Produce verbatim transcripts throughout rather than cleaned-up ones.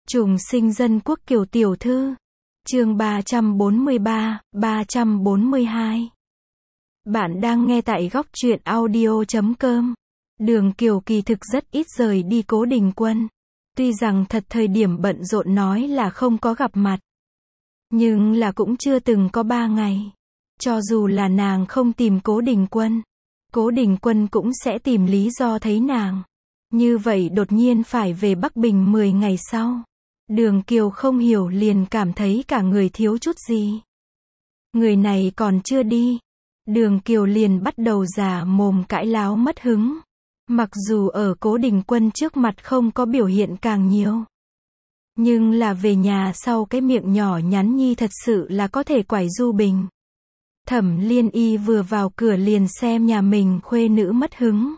Trùng sinh dân quốc Kiều tiểu thư. Chương ba trăm bốn mươi ba, ba trăm bốn mươi hai. Bạn đang nghe tại góc truyện audio chấm com. Đường Kiều kỳ thực rất ít rời đi Cố Đình Quân. Tuy rằng thật thời điểm bận rộn nói là không có gặp mặt, nhưng là cũng chưa từng có ba ngày. Cho dù là nàng không tìm Cố Đình Quân, Cố Đình Quân cũng sẽ tìm lý do thấy nàng. Như vậy đột nhiên phải về Bắc Bình mười ngày sau. Đường Kiều không hiểu liền cảm thấy cả người thiếu chút gì. Người này còn chưa đi. Đường Kiều liền bắt đầu giả mồm cãi láo mất hứng. Mặc dù ở Cố Đình Quân trước mặt không có biểu hiện càng nhiều, nhưng là về nhà sau cái miệng nhỏ nhắn nhi thật sự là có thể quải du bình. Thẩm Liên Y vừa vào cửa liền xem nhà mình khuê nữ mất hứng.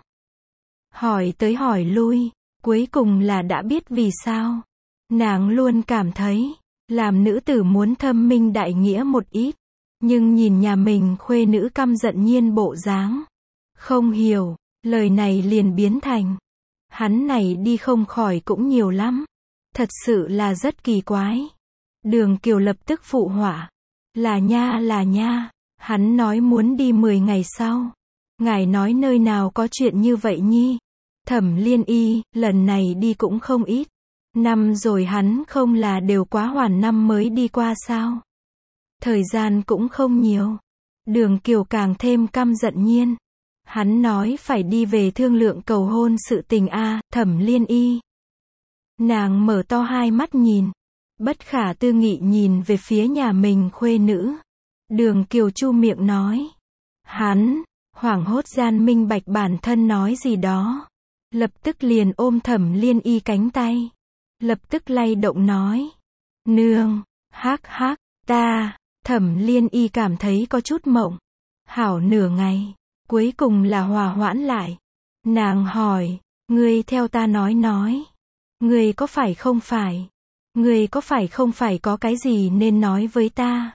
Hỏi tới hỏi lui, cuối cùng là đã biết vì sao. Nàng luôn cảm thấy, làm nữ tử muốn thâm minh đại nghĩa một ít. Nhưng nhìn nhà mình khuê nữ căm giận nhiên bộ dáng, không hiểu, lời này liền biến thành, hắn này đi không khỏi cũng nhiều lắm. Thật sự là rất kỳ quái. Đường Kiều lập tức phụ họa. Là nha là nha, hắn nói muốn đi mười ngày sau. Ngài nói nơi nào có chuyện như vậy nhi. Thẩm Liên Y, lần này đi cũng không ít. Năm rồi hắn không là đều quá hoàn năm mới đi qua sao. Thời gian cũng không nhiều. Đường Kiều càng thêm căm giận nhiên. Hắn nói phải đi về thương lượng cầu hôn sự tình a, Thẩm Liên Y. Nàng mở to hai mắt nhìn. Bất khả tư nghị nhìn về phía nhà mình khuê nữ. Đường Kiều chu miệng nói. Hắn, hoảng hốt gian minh bạch bản thân nói gì đó. Lập tức liền ôm Thẩm Liên Y cánh tay. Lập tức lay động nói. Nương, hắc hắc, ta, Thẩm Liên Y cảm thấy có chút mộng. Hảo nửa ngày, cuối cùng là hòa hoãn lại. Nàng hỏi, ngươi theo ta nói nói. Ngươi có phải không phải? Ngươi có phải không phải có cái gì nên nói với ta?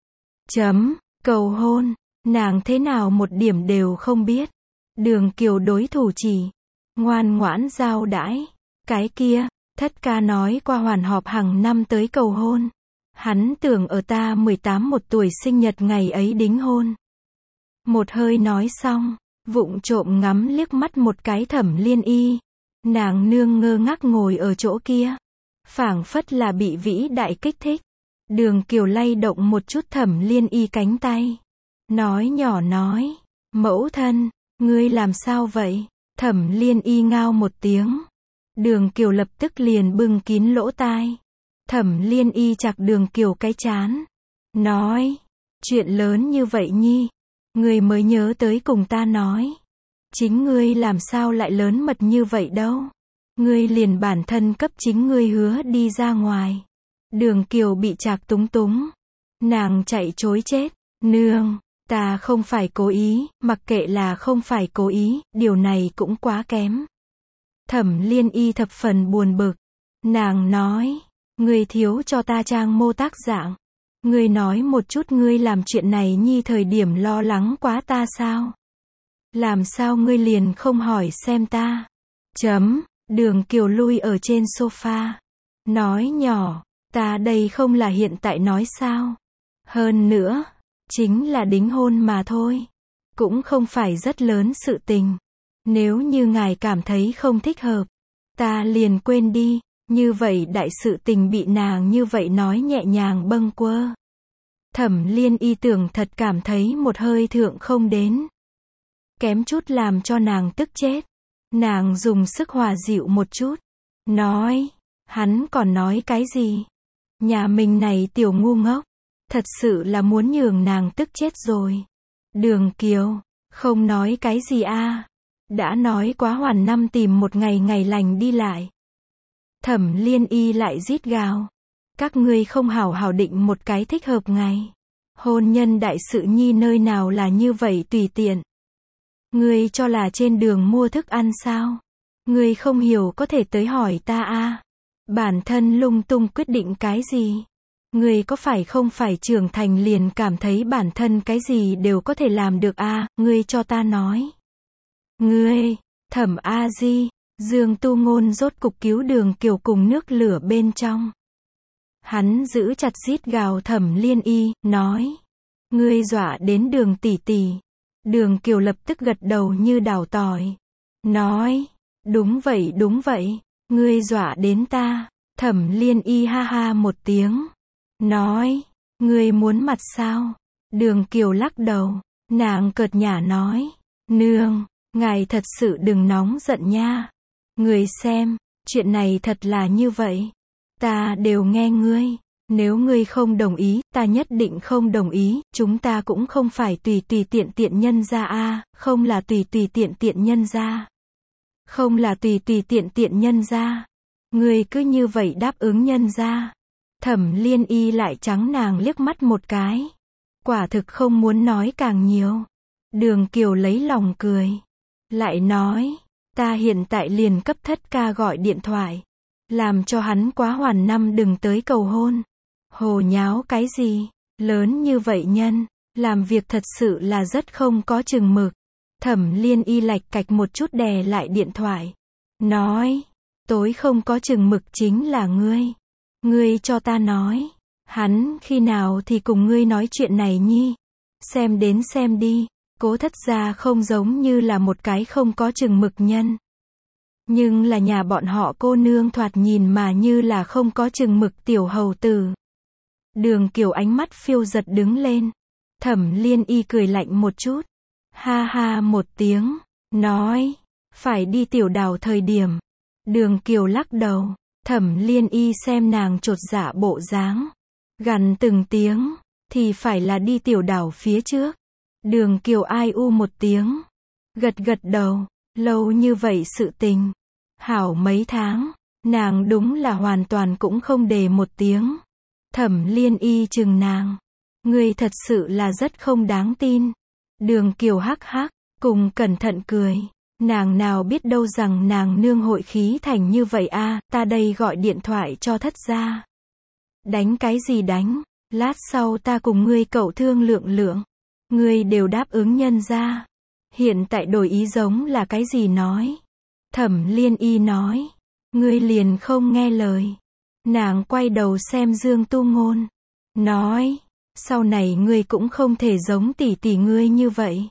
Chấm, cầu hôn, nàng thế nào một điểm đều không biết. Đường Kiều đối thủ chỉ, ngoan ngoãn giao đãi. Cái kia, thất ca nói qua hoàn họp hàng năm tới cầu hôn. Hắn tưởng ở ta mười tám một tuổi sinh nhật ngày ấy đính hôn. Một hơi nói xong, vụng trộm ngắm liếc mắt một cái Thẩm Liên Y. Nàng nương ngơ ngác ngồi ở chỗ kia. Phảng phất là bị vĩ đại kích thích. Đường Kiều lay động một chút Thẩm Liên Y cánh tay. Nói nhỏ nói, mẫu thân, ngươi làm sao vậy? Thẩm Liên Y ngao một tiếng. Đường Kiều lập tức liền bưng kín lỗ tai. Thẩm Liên Y chặt Đường Kiều cái chán. Nói, chuyện lớn như vậy nhi. Ngươi mới nhớ tới cùng ta nói. Chính ngươi làm sao lại lớn mật như vậy đâu. Ngươi liền bản thân cấp chính ngươi hứa đi ra ngoài. Đường Kiều bị chạc túng túng. Nàng chạy chối chết. Nương, ta không phải cố ý, mặc kệ là không phải cố ý, điều này cũng quá kém. Thẩm Liên Y thập phần buồn bực. Nàng nói, ngươi thiếu cho ta trang mô tác dạng. Ngươi nói một chút ngươi làm chuyện này nhi thời điểm lo lắng quá ta sao? Làm sao ngươi liền không hỏi xem ta? Chấm, Đường Kiều lui ở trên sofa. Nói nhỏ, ta đây không là hiện tại nói sao? Hơn nữa, chính là đính hôn mà thôi. Cũng không phải rất lớn sự tình. Nếu như ngài cảm thấy không thích hợp, ta liền quên đi. Như vậy đại sự tình bị nàng như vậy nói nhẹ nhàng bâng quơ. Thẩm Liên Y tưởng thật cảm thấy một hơi thượng không đến. Kém chút làm cho nàng tức chết. Nàng dùng sức hòa dịu một chút. Nói, hắn còn nói cái gì? Nhà mình này tiểu ngu ngốc. Thật sự là muốn nhường nàng tức chết rồi. Đường Kiều, không nói cái gì a? Đã nói quá hoàn năm tìm một ngày ngày lành đi lại. Thẩm Liên Y lại rít gào. Các ngươi không hảo hảo định một cái thích hợp ngày. Hôn nhân đại sự nhi nơi nào là như vậy tùy tiện. Ngươi cho là trên đường mua thức ăn sao? Ngươi không hiểu có thể tới hỏi ta a. Bản thân lung tung quyết định cái gì? Ngươi có phải không phải trưởng thành liền cảm thấy bản thân cái gì đều có thể làm được a? Ngươi cho ta nói. Ngươi, Thẩm A Di, Dương Tu Ngôn rốt cục cứu Đường Kiều cùng nước lửa bên trong. Hắn giữ chặt rít gào Thẩm Liên Y, nói. Ngươi dọa đến Đường tỷ tỷ. Đường Kiều lập tức gật đầu như đào tỏi. Nói. Đúng vậy đúng vậy. Ngươi dọa đến ta. Thẩm Liên Y ha ha một tiếng. Nói. Ngươi muốn mặt sao? Đường Kiều lắc đầu. Nàng cợt nhả nói. Nương, ngài thật sự đừng nóng giận nha. Ngươi xem, chuyện này thật là như vậy. Ta đều nghe ngươi. Nếu ngươi không đồng ý, ta nhất định không đồng ý. Chúng ta cũng không phải tùy tùy tiện tiện nhân ra a, không là tùy tùy tiện tiện nhân ra. Không là tùy tùy tiện tiện nhân ra. Ngươi cứ như vậy đáp ứng nhân ra. Thẩm Liên Y lại trắng nàng liếc mắt một cái. Quả thực không muốn nói càng nhiều. Đường Kiều lấy lòng cười. Lại nói, ta hiện tại liền cấp thất ca gọi điện thoại. Làm cho hắn quá hoàn năm đừng tới cầu hôn. Hồ nháo cái gì? Lớn như vậy nhân, làm việc thật sự là rất không có chừng mực. Thẩm Liên Y lạch cạch một chút đè lại điện thoại. Nói, tối không có chừng mực chính là ngươi. Ngươi cho ta nói, hắn khi nào thì cùng ngươi nói chuyện này nhi. Xem đến xem đi, Cố Thất gia không giống như là một cái không có chừng mực nhân. Nhưng là nhà bọn họ cô nương thoạt nhìn mà như là không có chừng mực tiểu hầu tử. Đường Kiều ánh mắt phiêu giật đứng lên. Thẩm Liên Y cười lạnh một chút. Ha ha một tiếng. Nói. Phải đi tiểu đào thời điểm. Đường Kiều lắc đầu. Thẩm Liên Y xem nàng chột dạ bộ dáng. Gằn từng tiếng. Thì phải là đi tiểu đảo phía trước. Đường Kiều ai u một tiếng. Gật gật đầu. Lâu như vậy sự tình. Hảo mấy tháng. Nàng đúng là hoàn toàn cũng không đề một tiếng. Thẩm Liên Y chừng nàng. Ngươi thật sự là rất không đáng tin. Đường Kiều hắc hắc. Cùng cẩn thận cười. Nàng nào biết đâu rằng nàng nương hội khí thành như vậy a, ta đây gọi điện thoại cho Thất gia. Đánh cái gì đánh? Lát sau ta cùng ngươi cậu thương lượng lượng. Ngươi đều đáp ứng nhân ra. Hiện tại đổi ý giống là cái gì nói? Thẩm Liên Y nói. Ngươi liền không nghe lời. Nàng quay đầu xem Dương Tu Ngôn. Nói. Sau này ngươi cũng không thể giống tỷ tỷ ngươi như vậy.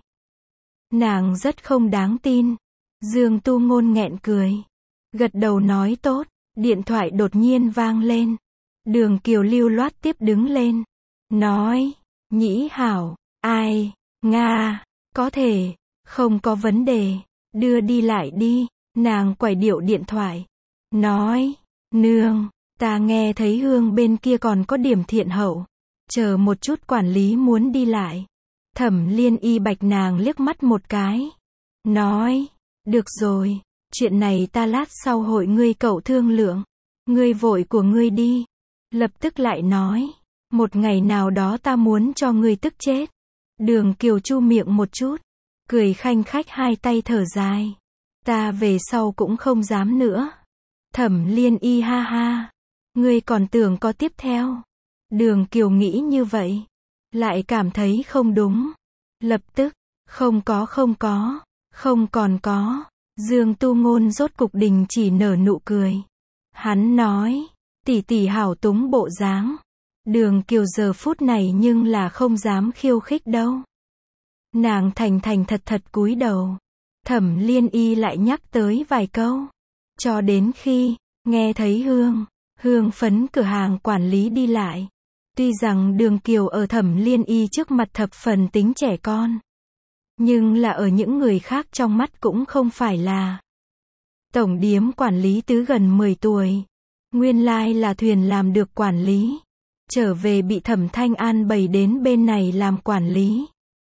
Nàng rất không đáng tin. Dương Tu Ngôn nghẹn cười. Gật đầu nói tốt. Điện thoại đột nhiên vang lên. Đường Kiều lưu loát tiếp đứng lên. Nói. Nhĩ hảo. Ai? Nga. Có thể. Không có vấn đề. Đưa đi lại đi. Nàng quải điệu điện thoại. Nói. Nương. Ta nghe thấy Hương bên kia còn có điểm thiện hậu. Chờ một chút quản lý muốn đi lại. Thẩm Liên Y bạch nàng liếc mắt một cái. Nói. Được rồi. Chuyện này ta lát sau hội ngươi cậu thương lượng. Ngươi vội của ngươi đi. Lập tức lại nói. Một ngày nào đó ta muốn cho ngươi tức chết. Đường Kiều chu miệng một chút. Cười khanh khách hai tay thở dài. Ta về sau cũng không dám nữa. Thẩm Liên Y ha ha. Ngươi còn tưởng có tiếp theo. Đường Kiều nghĩ như vậy. Lại cảm thấy không đúng. Lập tức. Không có không có. Không còn có. Dương Tu Ngôn rốt cục đình chỉ nở nụ cười. Hắn nói. Tỷ tỷ hảo túng bộ dáng. Đường Kiều giờ phút này nhưng là không dám khiêu khích đâu. Nàng thành thành thật thật cúi đầu. Thẩm Liên Y lại nhắc tới vài câu. Cho đến khi nghe thấy Hương. Hương phấn cửa hàng quản lý đi lại. Tuy rằng Đường Kiều ở Thẩm Liên Y trước mặt thập phần tính trẻ con. Nhưng là ở những người khác trong mắt cũng không phải là. Tổng điếm quản lý tứ gần mười tuổi. Nguyên lai là thuyền làm được quản lý. Trở về bị Thẩm Thanh An bày đến bên này làm quản lý.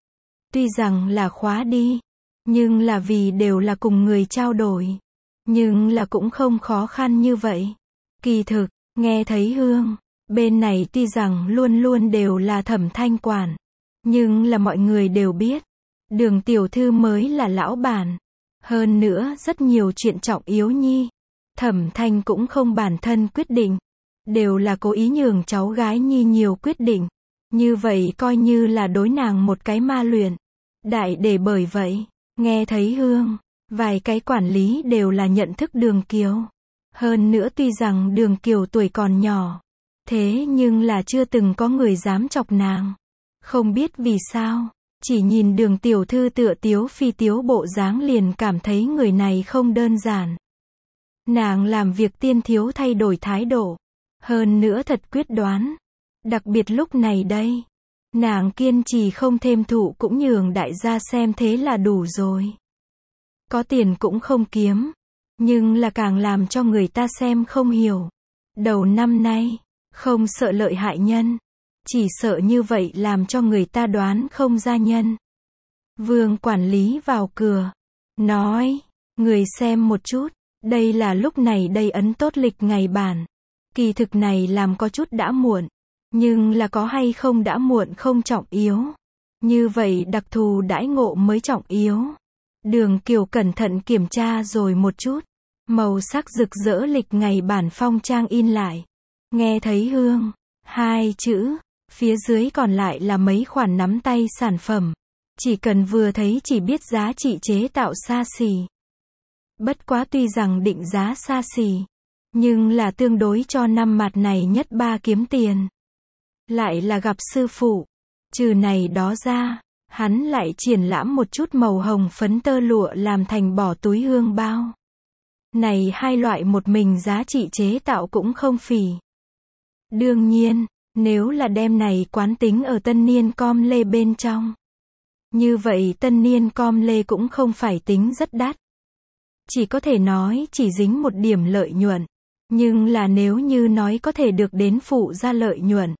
Tuy rằng là khóa đi. Nhưng là vì đều là cùng người trao đổi. Nhưng là cũng không khó khăn như vậy. Kỳ thực, nghe thấy Hương. Bên này tuy rằng luôn luôn đều là Thẩm Thanh quản. Nhưng là mọi người đều biết. Đường tiểu thư mới là lão bản. Hơn nữa rất nhiều chuyện trọng yếu nhi. Thẩm Thanh cũng không bản thân quyết định. Đều là cố ý nhường cháu gái nhi nhiều quyết định. Như vậy coi như là đối nàng một cái ma luyện. Đại để bởi vậy, nghe thấy Hương. Vài cái quản lý đều là nhận thức Đường Kiều. Hơn nữa tuy rằng Đường Kiều tuổi còn nhỏ, thế nhưng là chưa từng có người dám chọc nàng. Không biết vì sao, chỉ nhìn Đường tiểu thư tựa tiếu phi tiếu bộ dáng liền cảm thấy người này không đơn giản. Nàng làm việc tiên thiếu thay đổi thái độ, hơn nữa thật quyết đoán. Đặc biệt lúc này đây, nàng kiên trì không thêm thụ cũng nhường đại gia xem thế là đủ rồi. Có tiền cũng không kiếm, nhưng là càng làm cho người ta xem không hiểu. Đầu năm nay, không sợ lợi hại nhân, chỉ sợ như vậy làm cho người ta đoán không ra nhân. Vương quản lý vào cửa, nói, người xem một chút, đây là lúc này đây ấn tốt lịch ngày bản. Kỳ thực này làm có chút đã muộn, nhưng là có hay không đã muộn không trọng yếu. Như vậy đặc thù đãi ngộ mới trọng yếu. Đường Kiều cẩn thận kiểm tra rồi một chút, màu sắc rực rỡ lịch ngày bản phong trang in lại. Nghe thấy hương, hai chữ, phía dưới còn lại là mấy khoản nắm tay sản phẩm. Chỉ cần vừa thấy chỉ biết giá trị chế tạo xa xỉ. Bất quá tuy rằng định giá xa xỉ, nhưng là tương đối cho năm mặt này nhất ba kiếm tiền. Lại là gặp sư phụ. Trừ này đó ra, hắn lại triển lãm một chút màu hồng phấn tơ lụa làm thành bỏ túi hương bao. Này hai loại một mình giá trị chế tạo cũng không phỉ. Đương nhiên, nếu là đem này quán tính ở tân niên com lê bên trong, như vậy tân niên com lê cũng không phải tính rất đắt. Chỉ có thể nói chỉ dính một điểm lợi nhuận. Nhưng là nếu như nói có thể được đến phụ ra lợi nhuận,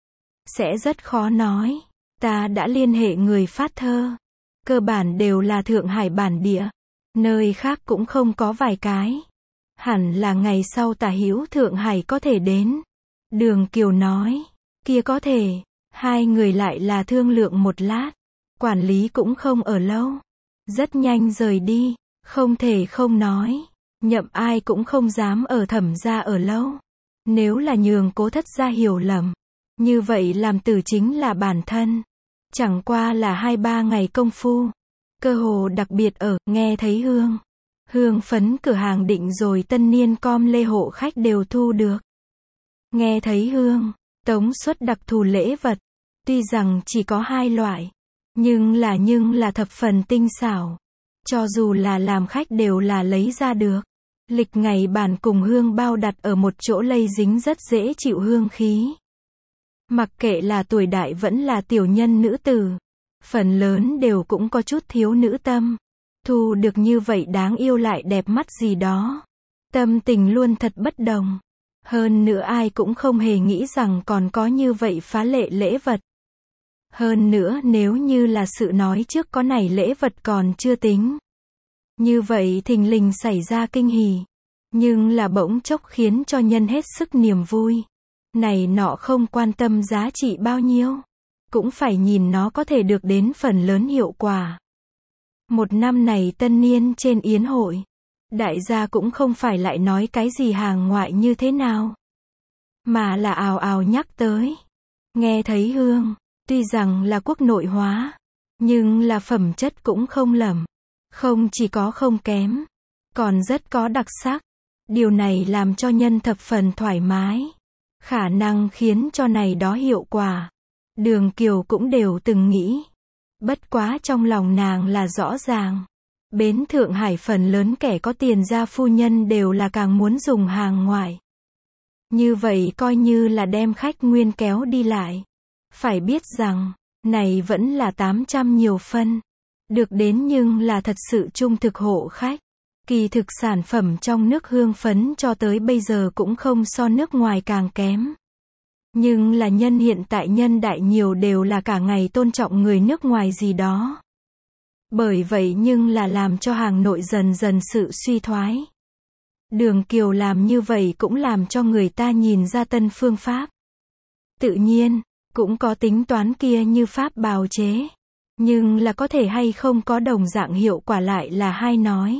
sẽ rất khó nói. Ta đã liên hệ người phát thơ. Cơ bản đều là Thượng Hải bản địa. Nơi khác cũng không có vài cái. Hẳn là ngày sau Tả Hữu Thượng Hải có thể đến. Đường Kiều nói, kia có thể. Hai người lại là thương lượng một lát. Quản lý cũng không ở lâu. Rất nhanh rời đi. Không thể không nói. Nhậm ai cũng không dám ở Thẩm gia ở lâu. Nếu là nhường Cố Thất gia hiểu lầm, như vậy làm tử chính là bản thân. Chẳng qua là hai ba ngày công phu. Cơ hồ đặc biệt ở, nghe thấy hương. Hương phấn cửa hàng định rồi tân niên com lê hộ khách đều thu được. Nghe thấy hương, tống suất đặc thù lễ vật. Tuy rằng chỉ có hai loại, nhưng là nhưng là thập phần tinh xảo. Cho dù là làm khách đều là lấy ra được. Lịch ngày bản cùng hương bao đặt ở một chỗ lây dính rất dễ chịu hương khí. Mặc kệ là tuổi đại vẫn là tiểu nhân nữ tử, phần lớn đều cũng có chút thiếu nữ tâm. Thu được như vậy đáng yêu lại đẹp mắt gì đó. Tâm tình luôn thật bất đồng. Hơn nữa ai cũng không hề nghĩ rằng còn có như vậy phá lệ lễ vật. Hơn nữa nếu như là sự nói trước có này lễ vật còn chưa tính. Như vậy thình lình xảy ra kinh hỉ. Nhưng là bỗng chốc khiến cho nhân hết sức niềm vui. Này nọ không quan tâm giá trị bao nhiêu. Cũng phải nhìn nó có thể được đến phần lớn hiệu quả. Một năm này tân niên trên yến hội. Đại gia cũng không phải lại nói cái gì hàng ngoại như thế nào. Mà là ào ào nhắc tới. Nghe thấy hương. Tuy rằng là quốc nội hóa. Nhưng là phẩm chất cũng không lầm. Không chỉ có không kém. Còn rất có đặc sắc. Điều này làm cho nhân thập phần thoải mái. Khả năng khiến cho này đó hiệu quả. Đường Kiều cũng đều từng nghĩ. Bất quá trong lòng nàng là rõ ràng. Bến Thượng Hải phần lớn kẻ có tiền gia phu nhân đều là càng muốn dùng hàng ngoại. Như vậy coi như là đem khách nguyên kéo đi lại. Phải biết rằng, này vẫn là tám trăm nhiều phân. Được đến nhưng là thật sự trung thực hộ khách. Kỳ thực sản phẩm trong nước hương phấn cho tới bây giờ cũng không so nước ngoài càng kém. Nhưng là nhân hiện tại nhân đại nhiều đều là cả ngày tôn trọng người nước ngoài gì đó. Bởi vậy nhưng là làm cho hàng nội dần dần sự suy thoái. Đường Kiều làm như vậy cũng làm cho người ta nhìn ra tân phương pháp. Tự nhiên, cũng có tính toán kia như pháp bào chế. Nhưng là có thể hay không có đồng dạng hiệu quả lại là hai nói.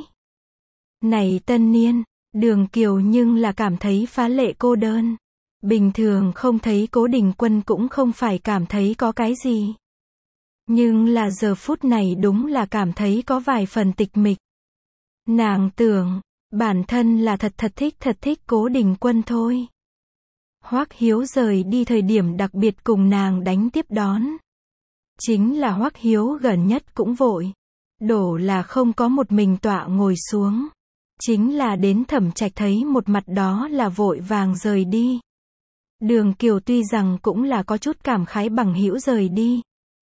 Này tân niên, Đường Kiều nhưng là cảm thấy phá lệ cô đơn. Bình thường không thấy Cố Đình Quân cũng không phải cảm thấy có cái gì. Nhưng là giờ phút này đúng là cảm thấy có vài phần tịch mịch. Nàng tưởng, bản thân là thật thật thích thật thích Cố Đình Quân thôi. Hoắc Hiếu rời đi thời điểm đặc biệt cùng nàng đánh tiếp đón. Chính là Hoắc Hiếu gần nhất cũng vội. Đổ là không có một mình tọa ngồi xuống. Chính là đến Thẩm Trạch thấy một mặt đó là vội vàng rời đi. Đường Kiều tuy rằng cũng là có chút cảm khái bằng hữu rời đi.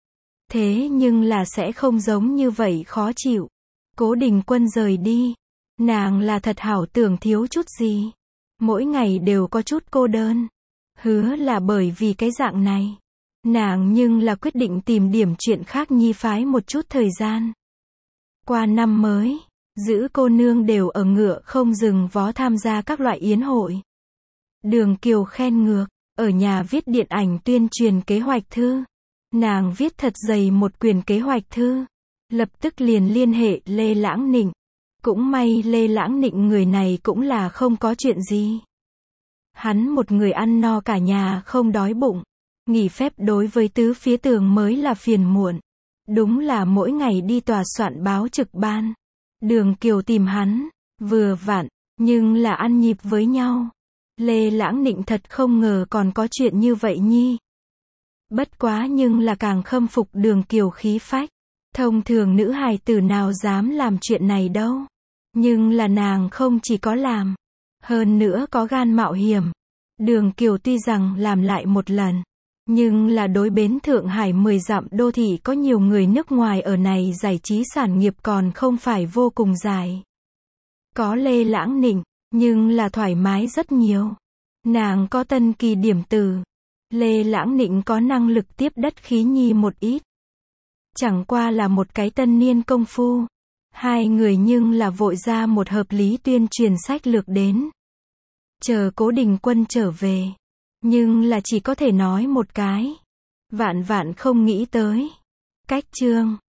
Thế nhưng là sẽ không giống như vậy khó chịu. Cố Đình Quân rời đi. Nàng là thật hảo tưởng thiếu chút gì. Mỗi ngày đều có chút cô đơn. Hứa là bởi vì cái dạng này. Nàng nhưng là quyết định tìm điểm chuyện khác nhi phái một chút thời gian. Qua năm mới, giữ cô nương đều ở ngựa không dừng vó tham gia các loại yến hội. Đường Kiều khen ngược, ở nhà viết điện ảnh tuyên truyền kế hoạch thư. Nàng viết thật dày một quyển kế hoạch thư. Lập tức liền liên hệ Lê Lãng Nịnh. Cũng may Lê Lãng Nịnh người này cũng là không có chuyện gì. Hắn một người ăn no cả nhà không đói bụng. Nghỉ phép đối với tứ phía tường mới là phiền muộn. Đúng là mỗi ngày đi tòa soạn báo trực ban. Đường Kiều tìm hắn, vừa vặn, nhưng là ăn nhịp với nhau. Lê Lãng Nịnh thật không ngờ còn có chuyện như vậy nhi. Bất quá nhưng là càng khâm phục Đường Kiều khí phách. Thông thường nữ hài tử nào dám làm chuyện này đâu. Nhưng là nàng không chỉ có làm, hơn nữa có gan mạo hiểm. Đường Kiều tuy rằng làm lại một lần, nhưng là đối bến Thượng Hải mười dặm đô thị có nhiều người nước ngoài ở này giải trí sản nghiệp còn không phải vô cùng dài. Có Lê Lãng Nịnh, nhưng là thoải mái rất nhiều. Nàng có Tân Kỳ điểm từ. Lê Lãng Nịnh có năng lực tiếp đất khí nhi một ít. Chẳng qua là một cái tân niên công phu. Hai người nhưng là vội ra một hợp lý tuyên truyền sách lược đến. Chờ Cố Đình Quân trở về. Nhưng là chỉ có thể nói một cái. Vạn vạn không nghĩ tới. Cách chương.